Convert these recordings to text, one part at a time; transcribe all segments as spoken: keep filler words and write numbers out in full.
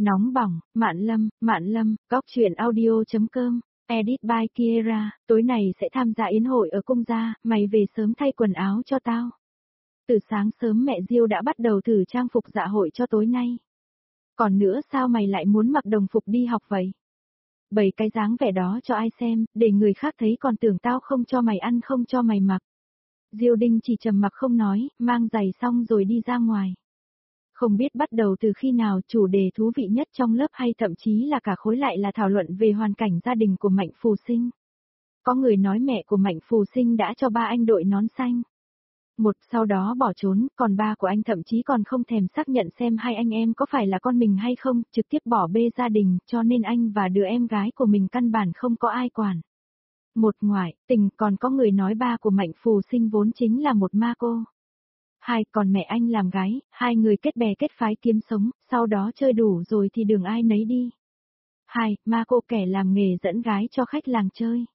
Nóng bỏng, Mạn Lâm, Mạn Lâm, góc truyện audio chấm com, edit by Kiera, tối này sẽ tham gia yến hội ở cung gia, mày về sớm thay quần áo cho tao. Từ sáng sớm mẹ Diêu đã bắt đầu thử trang phục dạ hội cho tối nay. Còn nữa sao mày lại muốn mặc đồng phục đi học vậy? Bày cái dáng vẻ đó cho ai xem, để người khác thấy còn tưởng tao không cho mày ăn không cho mày mặc. Diêu Đinh chỉ trầm mặc không nói, mang giày xong rồi đi ra ngoài. Không biết bắt đầu từ khi nào chủ đề thú vị nhất trong lớp hay thậm chí là cả khối lại là thảo luận về hoàn cảnh gia đình của Mạnh Phù Sinh. Có người nói mẹ của Mạnh Phù Sinh đã cho ba anh đội nón xanh. Một sau đó bỏ trốn, còn ba của anh thậm chí còn không thèm xác nhận xem hai anh em có phải là con mình hay không, trực tiếp bỏ bê gia đình, cho nên anh và đứa em gái của mình căn bản không có ai quản. Một ngoại tình, còn có người nói ba của Mạnh Phù Sinh vốn chính là một ma cô. Hai, còn mẹ anh làm gái, hai người kết bè kết phái kiếm sống, sau đó chơi đủ rồi thì đường ai nấy đi. Hai, ma cô kẻ làm nghề dẫn gái cho khách làng chơi.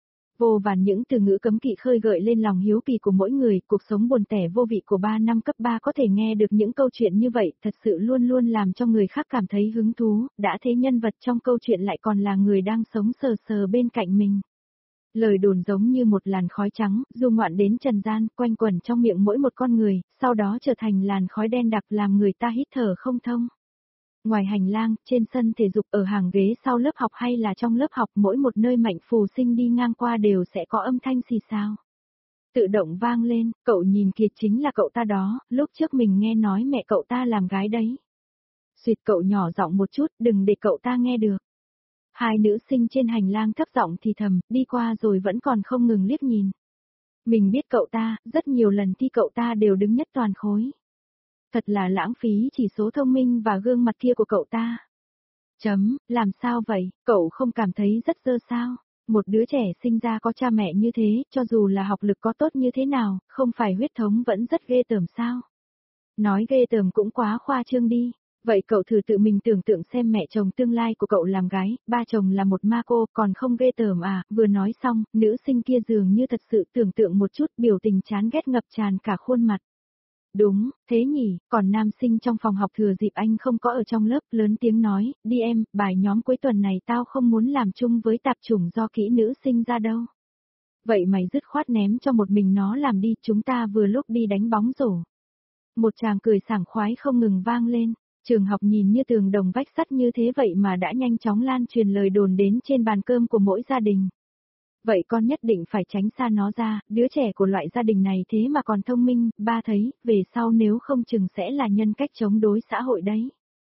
Vô vàn những từ ngữ cấm kỵ khơi gợi lên lòng hiếu kỳ của mỗi người, cuộc sống buồn tẻ vô vị của ba năm cấp ba có thể nghe được những câu chuyện như vậy, thật sự luôn luôn làm cho người khác cảm thấy hứng thú, đã thế nhân vật trong câu chuyện lại còn là người đang sống sờ sờ bên cạnh mình. Lời đồn giống như một làn khói trắng, du ngoạn đến trần gian, quanh quẩn trong miệng mỗi một con người, sau đó trở thành làn khói đen đặc làm người ta hít thở không thông. Ngoài hành lang, trên sân thể dục, ở hàng ghế sau lớp học hay là trong lớp học, mỗi một nơi Mạnh Phù Sinh đi ngang qua đều sẽ có âm thanh xì xào. Tự động vang lên, cậu nhìn kìa chính là cậu ta đó, lúc trước mình nghe nói mẹ cậu ta làm gái đấy. Xuyệt cậu nhỏ giọng một chút, đừng để cậu ta nghe được. Hai nữ sinh trên hành lang thấp giọng thì thầm, đi qua rồi vẫn còn không ngừng liếc nhìn. Mình biết cậu ta, rất nhiều lần thi cậu ta đều đứng nhất toàn khối. Thật là lãng phí chỉ số thông minh và gương mặt kia của cậu ta. Chấm, làm sao vậy, cậu không cảm thấy rất dơ sao? Một đứa trẻ sinh ra có cha mẹ như thế, cho dù là học lực có tốt như thế nào, không phải huyết thống vẫn rất ghê tởm sao? Nói ghê tởm cũng quá khoa trương đi. Vậy cậu thử tự mình tưởng tượng xem mẹ chồng tương lai của cậu làm gái, ba chồng là một ma cô, còn không ghê tởm à? Vừa nói xong, nữ sinh kia dường như thật sự tưởng tượng một chút, biểu tình chán ghét ngập tràn cả khuôn mặt. Đúng, thế nhỉ, còn nam sinh trong phòng học thừa dịp anh không có ở trong lớp, lớn tiếng nói, đi em, bài nhóm cuối tuần này tao không muốn làm chung với tạp chủng do kỹ nữ sinh ra đâu. Vậy mày dứt khoát ném cho một mình nó làm đi, chúng ta vừa lúc đi đánh bóng rổ. Một tràng cười sảng khoái không ngừng vang lên. Trường học nhìn như tường đồng vách sắt như thế vậy mà đã nhanh chóng lan truyền lời đồn đến trên bàn cơm của mỗi gia đình. Vậy con nhất định phải tránh xa nó ra, đứa trẻ của loại gia đình này thế mà còn thông minh, ba thấy, về sau nếu không chừng sẽ là nhân cách chống đối xã hội đấy.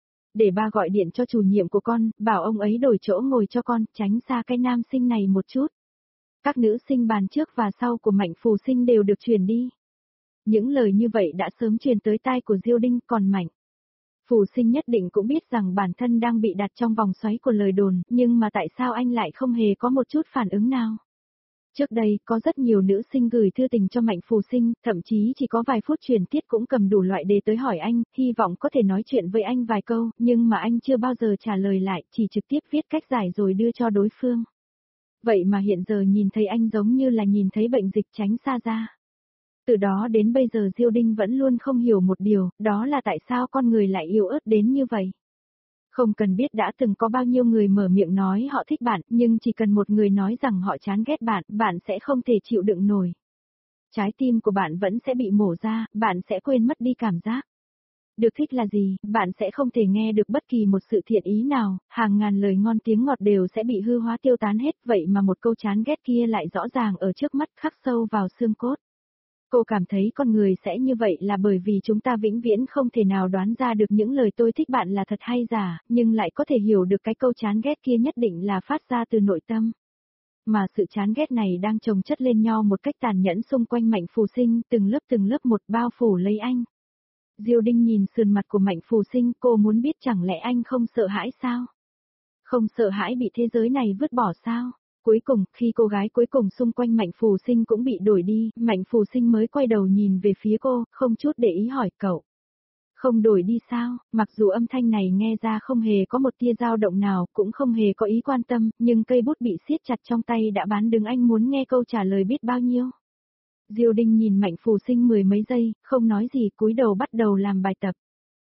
Để ba gọi điện cho chủ nhiệm của con, bảo ông ấy đổi chỗ ngồi cho con, tránh xa cái nam sinh này một chút. Các nữ sinh bàn trước và sau của Mạnh Phù Sinh đều được truyền đi. Những lời như vậy đã sớm truyền tới tai của Diêu Đinh, còn Mạnh Phù Sinh nhất định cũng biết rằng bản thân đang bị đặt trong vòng xoáy của lời đồn, nhưng mà tại sao anh lại không hề có một chút phản ứng nào? Trước đây, có rất nhiều nữ sinh gửi thư tình cho Mạnh Phù Sinh, thậm chí chỉ có vài phút truyền tiết cũng cầm đủ loại đề tới hỏi anh, hy vọng có thể nói chuyện với anh vài câu, nhưng mà anh chưa bao giờ trả lời lại, chỉ trực tiếp viết cách giải rồi đưa cho đối phương. Vậy mà hiện giờ nhìn thấy anh giống như là nhìn thấy bệnh dịch, tránh xa ra. Từ đó đến bây giờ Diêu Đinh vẫn luôn không hiểu một điều, đó là tại sao con người lại yếu ớt đến như vậy. Không cần biết đã từng có bao nhiêu người mở miệng nói họ thích bạn, nhưng chỉ cần một người nói rằng họ chán ghét bạn, bạn sẽ không thể chịu đựng nổi. Trái tim của bạn vẫn sẽ bị mổ ra, bạn sẽ quên mất đi cảm giác. Được thích là gì, bạn sẽ không thể nghe được bất kỳ một sự thiện ý nào, hàng ngàn lời ngon tiếng ngọt đều sẽ bị hư hóa tiêu tán hết, vậy mà một câu chán ghét kia lại rõ ràng ở trước mắt, khắc sâu vào xương cốt. Cô cảm thấy con người sẽ như vậy là bởi vì chúng ta vĩnh viễn không thể nào đoán ra được những lời tôi thích bạn là thật hay giả, nhưng lại có thể hiểu được cái câu chán ghét kia nhất định là phát ra từ nội tâm. Mà sự chán ghét này đang chồng chất lên nhau một cách tàn nhẫn xung quanh Mạnh Phù Sinh, từng lớp từng lớp một bao phủ lấy anh. Diêu Đinh nhìn sườn mặt của Mạnh Phù Sinh, cô muốn biết chẳng lẽ anh không sợ hãi sao? Không sợ hãi bị thế giới này vứt bỏ sao? Cuối cùng, khi cô gái cuối cùng xung quanh Mạnh Phù Sinh cũng bị đuổi đi, Mạnh Phù Sinh mới quay đầu nhìn về phía cô, không chút để ý hỏi cậu. Không đổi đi sao? Mặc dù âm thanh này nghe ra không hề có một tia dao động nào, cũng không hề có ý quan tâm, nhưng cây bút bị siết chặt trong tay đã bán đứng anh muốn nghe câu trả lời biết bao nhiêu. Diêu Đinh nhìn Mạnh Phù Sinh mười mấy giây, không nói gì, cúi đầu bắt đầu làm bài tập.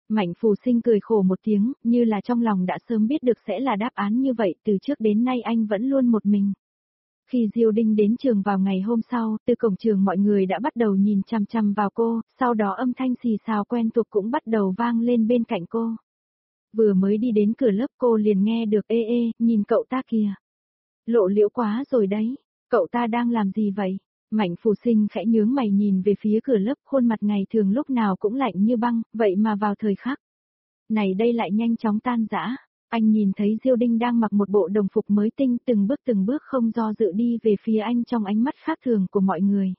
Mạnh Phù Sinh cười khổ một tiếng, như là trong lòng đã sớm biết được sẽ là đáp án như vậy, từ trước đến nay anh vẫn luôn một mình. Khi Diêu Đinh đến trường vào ngày hôm sau, từ cổng trường mọi người đã bắt đầu nhìn chằm chằm vào cô, sau đó âm thanh xì xào quen thuộc cũng bắt đầu vang lên bên cạnh cô. Vừa mới đi đến cửa lớp cô liền nghe được ê ê, nhìn cậu ta kìa. Lộ liễu quá rồi đấy, cậu ta đang làm gì vậy? Mạnh Phù Sinh khẽ nhướng mày nhìn về phía cửa lớp, khuôn mặt ngày thường lúc nào cũng lạnh như băng, vậy mà vào thời khắc này đây lại nhanh chóng tan rã. Anh nhìn thấy Diêu Đinh đang mặc một bộ đồng phục mới tinh, từng bước từng bước không do dự đi về phía anh trong ánh mắt khác thường của mọi người.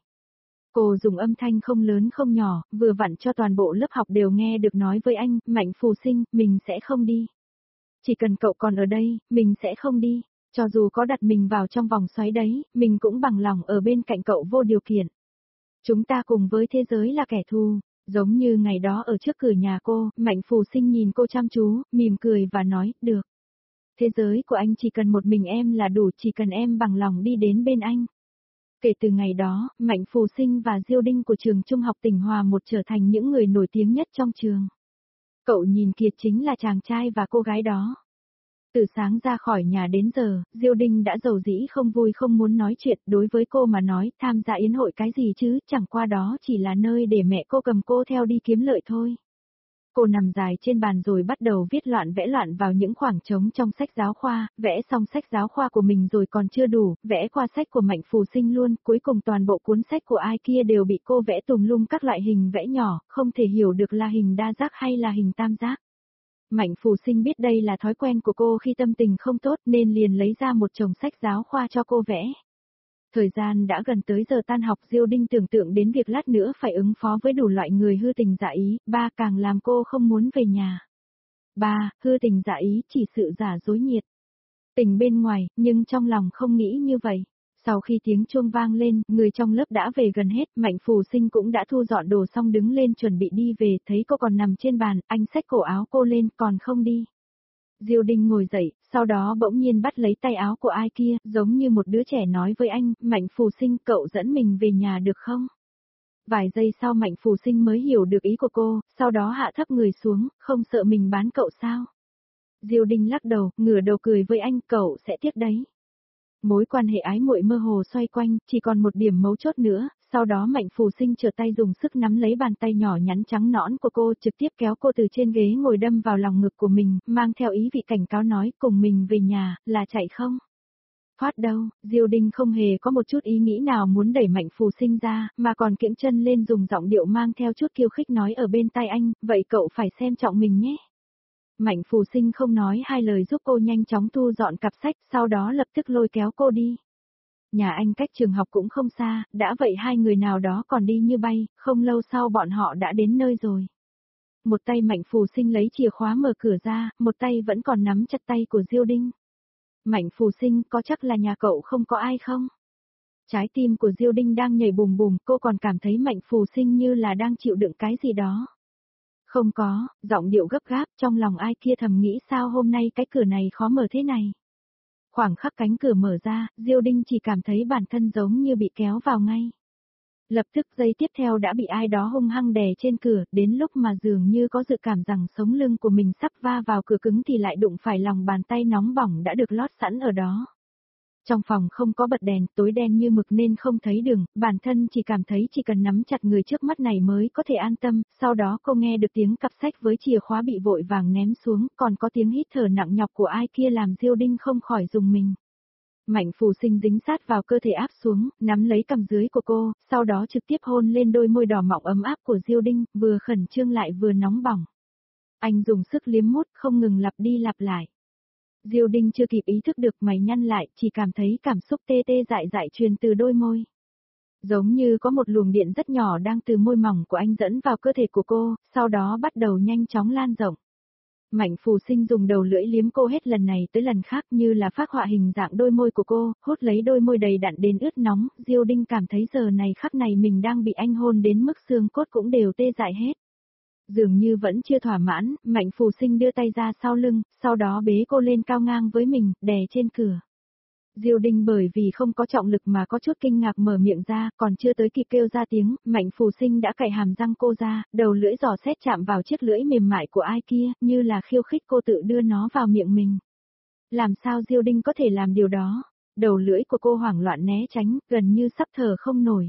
Cô dùng âm thanh không lớn không nhỏ, vừa vặn cho toàn bộ lớp học đều nghe được nói với anh, Mạnh Phù Sinh, mình sẽ không đi. Chỉ cần cậu còn ở đây, mình sẽ không đi. Cho dù có đặt mình vào trong vòng xoáy đấy, mình cũng bằng lòng ở bên cạnh cậu vô điều kiện. Chúng ta cùng với thế giới là kẻ thù. Giống như ngày đó ở trước cửa nhà cô, Mạnh Phù Sinh nhìn cô chăm chú, mỉm cười và nói, được. Thế giới của anh chỉ cần một mình em là đủ, chỉ cần em bằng lòng đi đến bên anh. Kể từ ngày đó, Mạnh Phù Sinh và Diêu Đinh của trường trung học tỉnh Hòa một trở thành những người nổi tiếng nhất trong trường. Cậu nhìn kìa, chính là chàng trai và cô gái đó. Từ sáng ra khỏi nhà đến giờ, Diêu Đinh đã rầu rĩ không vui không muốn nói chuyện, đối với cô mà nói, tham gia yến hội cái gì chứ, chẳng qua đó chỉ là nơi để mẹ cô cầm cô theo đi kiếm lợi thôi. Cô nằm dài trên bàn rồi bắt đầu viết loạn vẽ loạn vào những khoảng trống trong sách giáo khoa, vẽ xong sách giáo khoa của mình rồi còn chưa đủ, vẽ qua sách của Mạnh Phù Sinh luôn, cuối cùng toàn bộ cuốn sách của ai kia đều bị cô vẽ tùm lum các loại hình vẽ nhỏ, không thể hiểu được là hình đa giác hay là hình tam giác. Mạnh Phù Sinh biết đây là thói quen của cô khi tâm tình không tốt nên liền lấy ra một chồng sách giáo khoa cho cô vẽ. Thời gian đã gần tới giờ tan học, Diêu Đinh tưởng tượng đến việc lát nữa phải ứng phó với đủ loại người hư tình giả ý, ba càng làm cô không muốn về nhà. Ba, hư tình giả ý chỉ sự giả dối nhiệt. Tình bên ngoài, nhưng trong lòng không nghĩ như vậy. Sau khi tiếng chuông vang lên, người trong lớp đã về gần hết, Mạnh Phù Sinh cũng đã thu dọn đồ xong đứng lên chuẩn bị đi về, thấy cô còn nằm trên bàn, anh xách cổ áo cô lên, còn không đi. Diêu Đinh ngồi dậy, sau đó bỗng nhiên bắt lấy tay áo của ai kia, giống như một đứa trẻ nói với anh, Mạnh Phù Sinh, cậu dẫn mình về nhà được không? Vài giây sau Mạnh Phù Sinh mới hiểu được ý của cô, sau đó hạ thấp người xuống, không sợ mình bán cậu sao? Diêu Đinh lắc đầu, ngửa đầu cười với anh, cậu sẽ tiếc đấy. Mối quan hệ ái muội mơ hồ xoay quanh, chỉ còn một điểm mấu chốt nữa, sau đó Mạnh Phù Sinh trở tay dùng sức nắm lấy bàn tay nhỏ nhắn trắng nõn của cô, trực tiếp kéo cô từ trên ghế ngồi đâm vào lòng ngực của mình, mang theo ý vị cảnh cáo nói, cùng mình về nhà, là chạy không? Thoát đâu, Diêu Đinh không hề có một chút ý nghĩ nào muốn đẩy Mạnh Phù Sinh ra, mà còn kiễng chân lên dùng giọng điệu mang theo chút khiêu khích nói ở bên tai anh, vậy cậu phải xem trọng mình nhé. Mạnh Phù Sinh không nói hai lời giúp cô nhanh chóng thu dọn cặp sách, sau đó lập tức lôi kéo cô đi. Nhà anh cách trường học cũng không xa, đã vậy hai người nào đó còn đi như bay, không lâu sau bọn họ đã đến nơi rồi. Một tay Mạnh Phù Sinh lấy chìa khóa mở cửa ra, một tay vẫn còn nắm chặt tay của Diêu Đinh. Mạnh Phù Sinh, có chắc là nhà cậu không có ai không? Trái tim của Diêu Đinh đang nhảy bùm bùm, cô còn cảm thấy Mạnh Phù Sinh như là đang chịu đựng cái gì đó. Không có, giọng điệu gấp gáp, trong lòng ai kia thầm nghĩ sao hôm nay cái cửa này khó mở thế này. Khoảng khắc cánh cửa mở ra, Diêu Đinh chỉ cảm thấy bản thân giống như bị kéo vào ngay. Lập tức giây tiếp theo đã bị ai đó hung hăng đè trên cửa, đến lúc mà dường như có dự cảm rằng sống lưng của mình sắp va vào cửa cứng thì lại đụng phải lòng bàn tay nóng bỏng đã được lót sẵn ở đó. Trong phòng không có bật đèn, tối đen như mực nên không thấy đường, bản thân chỉ cảm thấy chỉ cần nắm chặt người trước mắt này mới có thể an tâm, sau đó cô nghe được tiếng cặp sách với chìa khóa bị vội vàng ném xuống, còn có tiếng hít thở nặng nhọc của ai kia làm Diêu Đinh không khỏi rùng mình. Mạnh Phù Sinh dính sát vào cơ thể áp xuống, nắm lấy cằm dưới của cô, sau đó trực tiếp hôn lên đôi môi đỏ mọng ấm áp của Diêu Đinh, vừa khẩn trương lại vừa nóng bỏng. Anh dùng sức liếm mút không ngừng lặp đi lặp lại. Diêu Đinh chưa kịp ý thức được mày nhăn lại, chỉ cảm thấy cảm xúc tê tê dại dại truyền từ đôi môi. Giống như có một luồng điện rất nhỏ đang từ môi mỏng của anh dẫn vào cơ thể của cô, sau đó bắt đầu nhanh chóng lan rộng. Mạnh Phù Sinh dùng đầu lưỡi liếm cô hết lần này tới lần khác như là phác họa hình dạng đôi môi của cô, hút lấy đôi môi đầy đặn đến ướt nóng, Diêu Đinh cảm thấy giờ này khắc này mình đang bị anh hôn đến mức xương cốt cũng đều tê dại hết. Dường như vẫn chưa thỏa mãn, Mạnh Phù Sinh đưa tay ra sau lưng, sau đó bế cô lên cao ngang với mình, đè trên cửa. Diêu Đinh bởi vì không có trọng lực mà có chút kinh ngạc mở miệng ra, còn chưa tới kịp kêu ra tiếng, Mạnh Phù Sinh đã cạy hàm răng cô ra, đầu lưỡi giò xét chạm vào chiếc lưỡi mềm mại của ai kia, như là khiêu khích cô tự đưa nó vào miệng mình. Làm sao Diêu Đinh có thể làm điều đó? Đầu lưỡi của cô hoảng loạn né tránh, gần như sắp thở không nổi.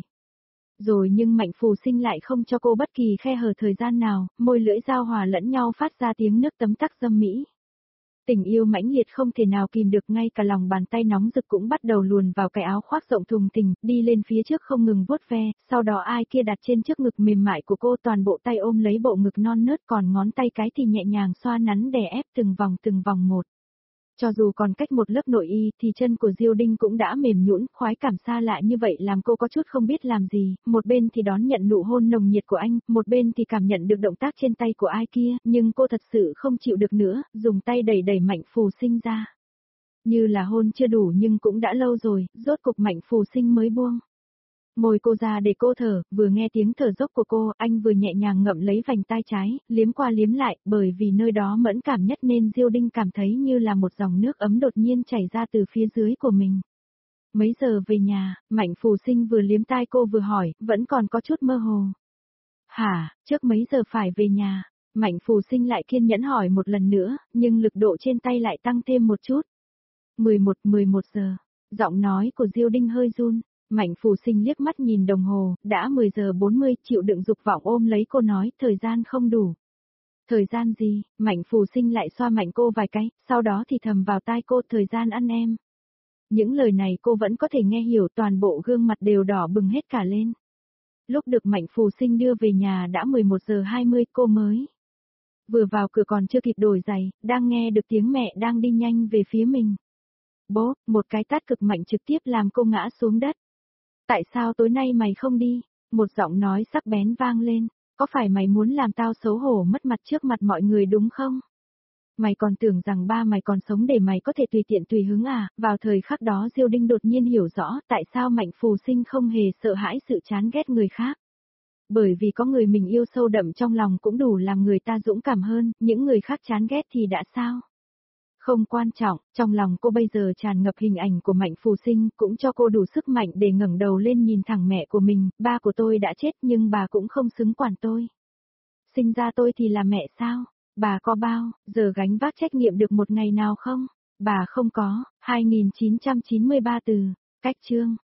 Rồi nhưng Mạnh Phù Sinh lại không cho cô bất kỳ khe hở thời gian nào, môi lưỡi giao hòa lẫn nhau phát ra tiếng nước tấm tắc dâm mỹ. Tình yêu mãnh liệt không thể nào kìm được, ngay cả lòng bàn tay nóng rực cũng bắt đầu luồn vào cái áo khoác rộng thùng thình, đi lên phía trước không ngừng vuốt ve, sau đó ai kia đặt trên trước ngực mềm mại của cô, toàn bộ tay ôm lấy bộ ngực non nớt, còn ngón tay cái thì nhẹ nhàng xoa nắn đè ép từng vòng từng vòng một. Cho dù còn cách một lớp nội y thì chân của Diêu Đinh cũng đã mềm nhũn, khoái cảm xa lạ như vậy làm cô có chút không biết làm gì, một bên thì đón nhận nụ hôn nồng nhiệt của anh, một bên thì cảm nhận được động tác trên tay của ai kia, nhưng cô thật sự không chịu được nữa, dùng tay đẩy đẩy Mạnh Phù Sinh ra. Như là hôn chưa đủ nhưng cũng đã lâu rồi, rốt cục Mạnh Phù Sinh mới buông môi cô ra để cô thở, vừa nghe tiếng thở dốc của cô, anh vừa nhẹ nhàng ngậm lấy vành tai trái, liếm qua liếm lại, bởi vì nơi đó mẫn cảm nhất nên Diêu Đinh cảm thấy như là một dòng nước ấm đột nhiên chảy ra từ phía dưới của mình. Mấy giờ về nhà, Mạnh Phù Sinh vừa liếm tai cô vừa hỏi, vẫn còn có chút mơ hồ. Hả, trước mấy giờ phải về nhà? Mạnh Phù Sinh lại kiên nhẫn hỏi một lần nữa, nhưng lực độ trên tay lại tăng thêm một chút. mười một, mười một giờ, giọng nói của Diêu Đinh hơi run. Mạnh Phù Sinh liếc mắt nhìn đồng hồ, đã mười giờ bốn mươi, chịu đựng dục vọng ôm lấy cô nói, thời gian không đủ. Thời gian gì? Mạnh Phù Sinh lại xoa mạnh cô vài cái, sau đó thì thầm vào tai cô, thời gian ăn em. Những lời này cô vẫn có thể nghe hiểu, toàn bộ gương mặt đều đỏ bừng hết cả lên. Lúc được Mạnh Phù Sinh đưa về nhà đã mười một giờ hai mươi, cô mới vừa vào cửa còn chưa kịp đổi giày, đang nghe được tiếng mẹ đang đi nhanh về phía mình. Bố, một cái tát cực mạnh trực tiếp làm cô ngã xuống đất. Tại sao tối nay mày không đi? Một giọng nói sắc bén vang lên, có phải mày muốn làm tao xấu hổ mất mặt trước mặt mọi người đúng không? Mày còn tưởng rằng ba mày còn sống để mày có thể tùy tiện tùy hứng à? Vào thời khắc đó Diêu Đinh đột nhiên hiểu rõ tại sao Mạnh Phù Sinh không hề sợ hãi sự chán ghét người khác. Bởi vì có người mình yêu sâu đậm trong lòng cũng đủ làm người ta dũng cảm hơn, những người khác chán ghét thì đã sao? Không quan trọng, trong lòng cô bây giờ tràn ngập hình ảnh của Mạnh Phù Sinh, cũng cho cô đủ sức mạnh để ngẩng đầu lên nhìn thẳng mẹ của mình, ba của tôi đã chết nhưng bà cũng không xứng quản tôi. Sinh ra tôi thì là mẹ sao? Bà có bao giờ gánh vác trách nhiệm được một ngày nào không? Bà không có. Hai nghìn chín trăm chín mươi ba từ, cách chương.